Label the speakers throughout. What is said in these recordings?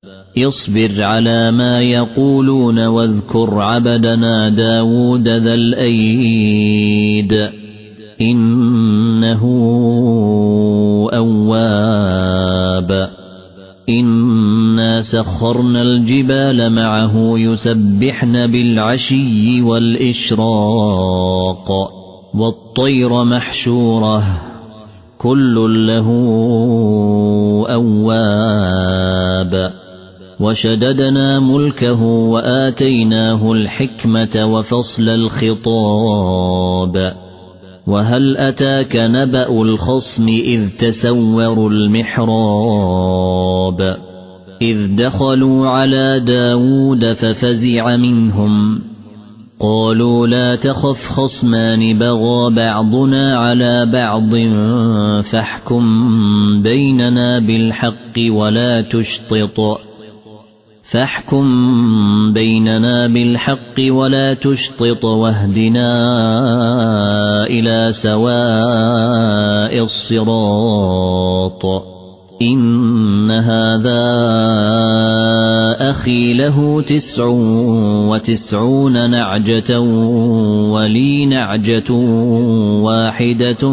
Speaker 1: اصبر على ما يقولون واذكر عبدنا داود ذا الأيد إنه أواب إنا سخرنا الجبال معه يسبحن بالعشي والإشراق والطير محشورة كل له أواب وشددنا ملكه وآتيناه الحكمة وفصل الخطاب وهل أتاك نبأ الخصم إذ تسوروا المحراب إذ دخلوا على داود ففزع منهم قالوا لا تخف خصمان بغى بعضنا على بعض فاحكم بيننا بالحق ولا تشطط واهدنا إلى سواء الصراط إن هذا أخي له 99 نعجة ولي نعجة واحدة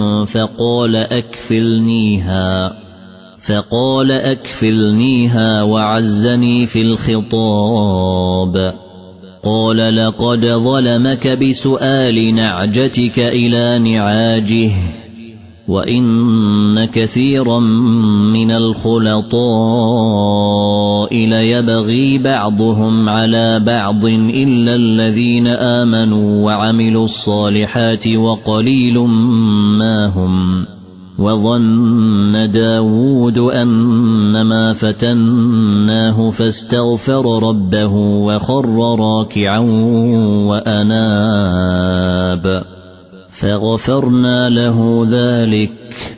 Speaker 1: فقال أكفلنيها وعزني في الخطاب قال لقد ظلمك بسؤال نعجتك إلى نعاجه وإن كثيرا من الخلطاء ليبغي بعضهم على بعض إلا الذين آمنوا وعملوا الصالحات وقليل ما هم وظن داود أنما فتناه فاستغفر ربه وخر راكعا وأناب فغفرنا له ذلك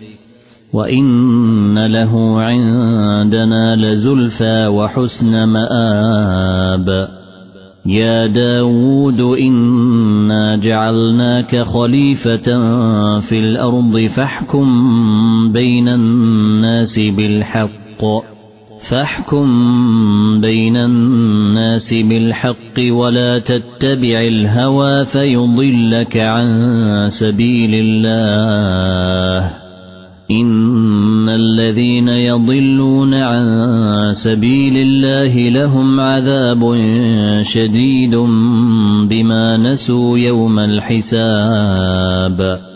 Speaker 1: وإن له عندنا لزلفى وحسن مآب يا داود إنا جعلناك خليفة في الأرض فاحكم بين الناس بالحق ولا تتبع الهوى فيضلك عن سبيل الله إن الذين يضلون عن سبيل الله لهم عذاب شديد بما نسوا يوم الحساب